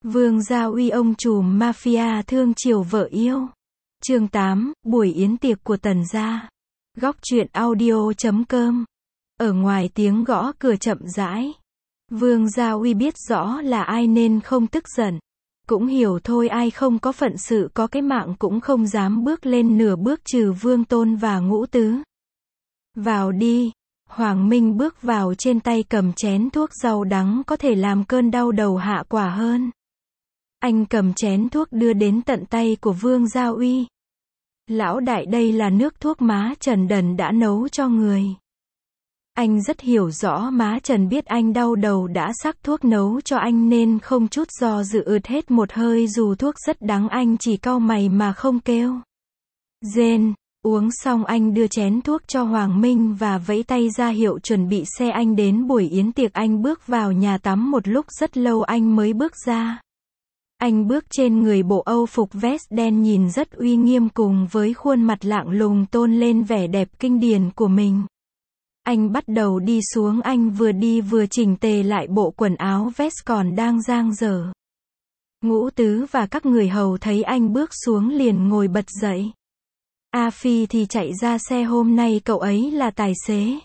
Vương Gia Uy ông trùm mafia thương chiều vợ yêu. Chương 8, buổi yến tiệc của Tần gia. Góc truyện audio.com. Ở ngoài tiếng gõ cửa chậm rãi. Vương Gia Uy biết rõ là ai nên không tức giận. Cũng hiểu thôi, ai không có phận sự có cái mạng cũng không dám bước lên nửa bước trừ Vương Tôn và Ngũ Tứ. Vào đi. Hoàng Minh bước vào, trên tay cầm chén thuốc rau đắng có thể làm cơn đau đầu hạ quả hơn. Anh cầm chén thuốc đưa đến tận tay của Vương Gia Uy. Lão đại, đây là nước thuốc má Trần Đần đã nấu cho người. Anh rất hiểu rõ má Trần biết anh đau đầu đã sắc thuốc nấu cho anh nên không chút do dự ượt hết một hơi, dù thuốc rất đắng anh chỉ cau mày mà không kêu rên. Uống xong anh đưa chén thuốc cho Hoàng Minh và vẫy tay ra hiệu chuẩn bị xe. Anh đến buổi yến tiệc, anh bước vào nhà tắm một lúc rất lâu anh mới bước ra. Anh bước trên người bộ Âu phục vest đen nhìn rất uy nghiêm, cùng với khuôn mặt lạng lùng tôn lên vẻ đẹp kinh điển của mình. Anh bắt đầu đi xuống, anh vừa đi vừa chỉnh tề lại bộ quần áo vest còn đang dang dở. Ngũ Tứ và các người hầu thấy anh bước xuống liền ngồi bật dậy. A Phi thì chạy ra xe, hôm nay cậu ấy là tài xế.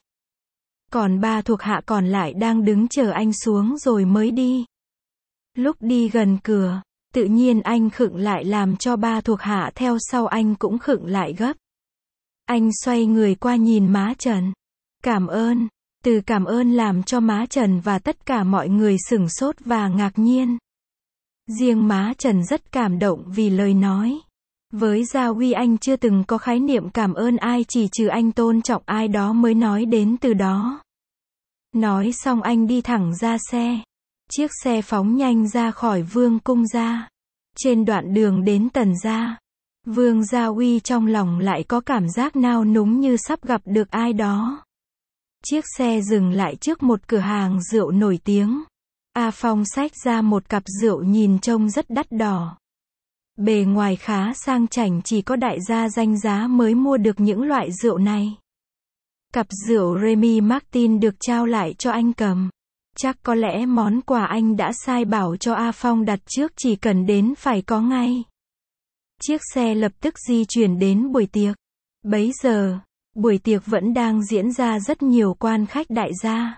Còn ba thuộc hạ còn lại đang đứng chờ anh xuống rồi mới đi. Lúc đi gần cửa, tự nhiên anh khựng lại làm cho ba thuộc hạ theo sau anh cũng khựng lại gấp. Anh xoay người qua nhìn má Trần. Cảm ơn. Từ cảm ơn làm cho má Trần và tất cả mọi người sửng sốt và ngạc nhiên. Riêng má Trần rất cảm động vì lời nói. Với Gia Uy anh chưa từng có khái niệm cảm ơn ai, chỉ trừ anh tôn trọng ai đó mới nói đến từ đó. Nói xong anh đi thẳng ra xe. Chiếc xe phóng nhanh ra khỏi Vương cung gia. Trên đoạn đường đến Tần gia, Vương Gia Uy trong lòng lại có cảm giác nao núng như sắp gặp được ai đó. Chiếc xe dừng lại trước một cửa hàng rượu nổi tiếng. A Phong xách ra một cặp rượu nhìn trông rất đắt đỏ. Bề ngoài khá sang chảnh, chỉ có đại gia danh giá mới mua được những loại rượu này. Cặp rượu Remy Martin được trao lại cho anh cầm. Chắc có lẽ món quà anh đã sai bảo cho A Phong đặt trước, chỉ cần đến phải có ngay. Chiếc xe lập tức di chuyển đến buổi tiệc. Bấy giờ, buổi tiệc vẫn đang diễn ra, rất nhiều quan khách đại gia.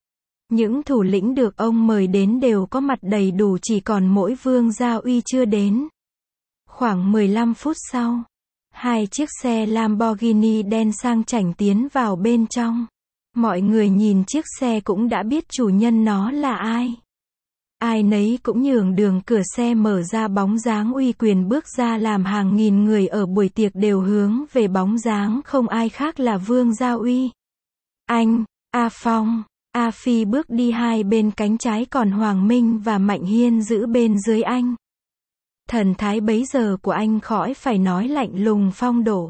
Những thủ lĩnh được ông mời đến đều có mặt đầy đủ, chỉ còn mỗi Vương Gia Uy chưa đến. Khoảng 15 phút sau, hai chiếc xe Lamborghini đen sang chảnh tiến vào bên trong. Mọi người nhìn chiếc xe cũng đã biết chủ nhân nó là ai. Ai nấy cũng nhường đường, cửa xe mở ra, bóng dáng uy quyền bước ra, làm hàng nghìn người ở buổi tiệc đều hướng về bóng dáng không ai khác là Vương Gia Uy. Anh, A Phong, A Phi bước đi hai bên cánh trái, còn Hoàng Minh và Mạnh Hiên giữ bên dưới anh. Thần thái bấy giờ của anh khỏi phải nói, lạnh lùng phong độ.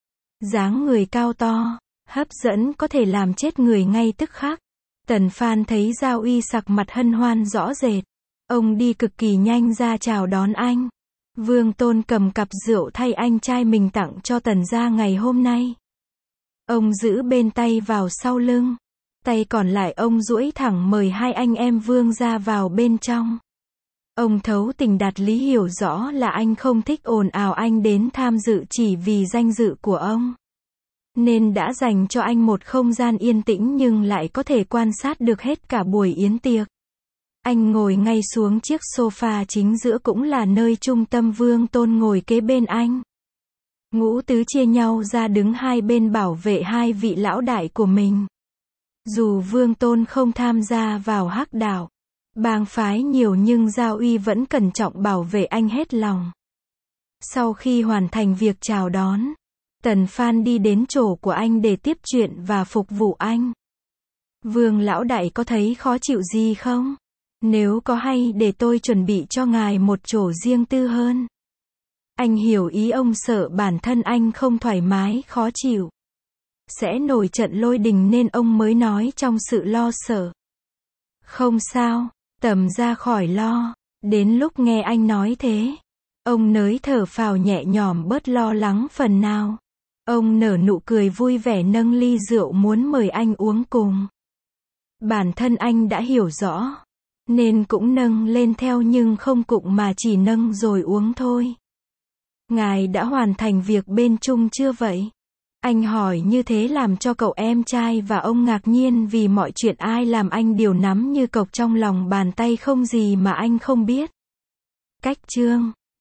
Dáng người cao to, hấp dẫn, có thể làm chết người ngay tức khắc. Tần Phan thấy Gia Uy sặc mặt hân hoan rõ rệt. Ông đi cực kỳ nhanh ra chào đón anh. Vương Tôn cầm cặp rượu thay anh trai mình tặng cho Tần gia ngày hôm nay. Ông giữ bên tay vào sau lưng. Tay còn lại ông duỗi thẳng mời hai anh em Vương gia vào bên trong. Ông thấu tình đạt lý, hiểu rõ là anh không thích ồn ào, anh đến tham dự chỉ vì danh dự của ông. Nên đã dành cho anh một không gian yên tĩnh nhưng lại có thể quan sát được hết cả buổi yến tiệc. Anh ngồi ngay xuống chiếc sofa chính giữa, cũng là nơi trung tâm. Vương Tôn ngồi kế bên anh. Ngũ Tứ chia nhau ra đứng hai bên bảo vệ hai vị lão đại của mình. Dù Vương Tôn không tham gia vào hắc đạo, bang phái nhiều, nhưng Gia Uy vẫn cẩn trọng bảo vệ anh hết lòng. Sau khi hoàn thành việc chào đón, Tần Phan đi đến chỗ của anh để tiếp chuyện và phục vụ anh. Vương lão đại có thấy khó chịu gì không? Nếu có hay để tôi chuẩn bị cho ngài một chỗ riêng tư hơn. Anh hiểu ý ông, sợ bản thân anh không thoải mái, khó chịu sẽ nổi trận lôi đình nên ông mới nói trong sự lo sợ. Không sao, tầm ra khỏi lo. Đến lúc nghe anh nói thế, ông nới thở phào nhẹ nhõm, bớt lo lắng phần nào. Ông nở nụ cười vui vẻ nâng ly rượu muốn mời anh uống cùng. Bản thân anh đã hiểu rõ, nên cũng nâng lên theo nhưng không cụng mà chỉ nâng rồi uống thôi. Ngài đã hoàn thành việc bên Trung chưa vậy? Anh hỏi như thế làm cho cậu em trai và ông ngạc nhiên vì mọi chuyện ai làm anh đều nắm như cộc trong lòng bàn tay không gì mà anh không biết. Cách chương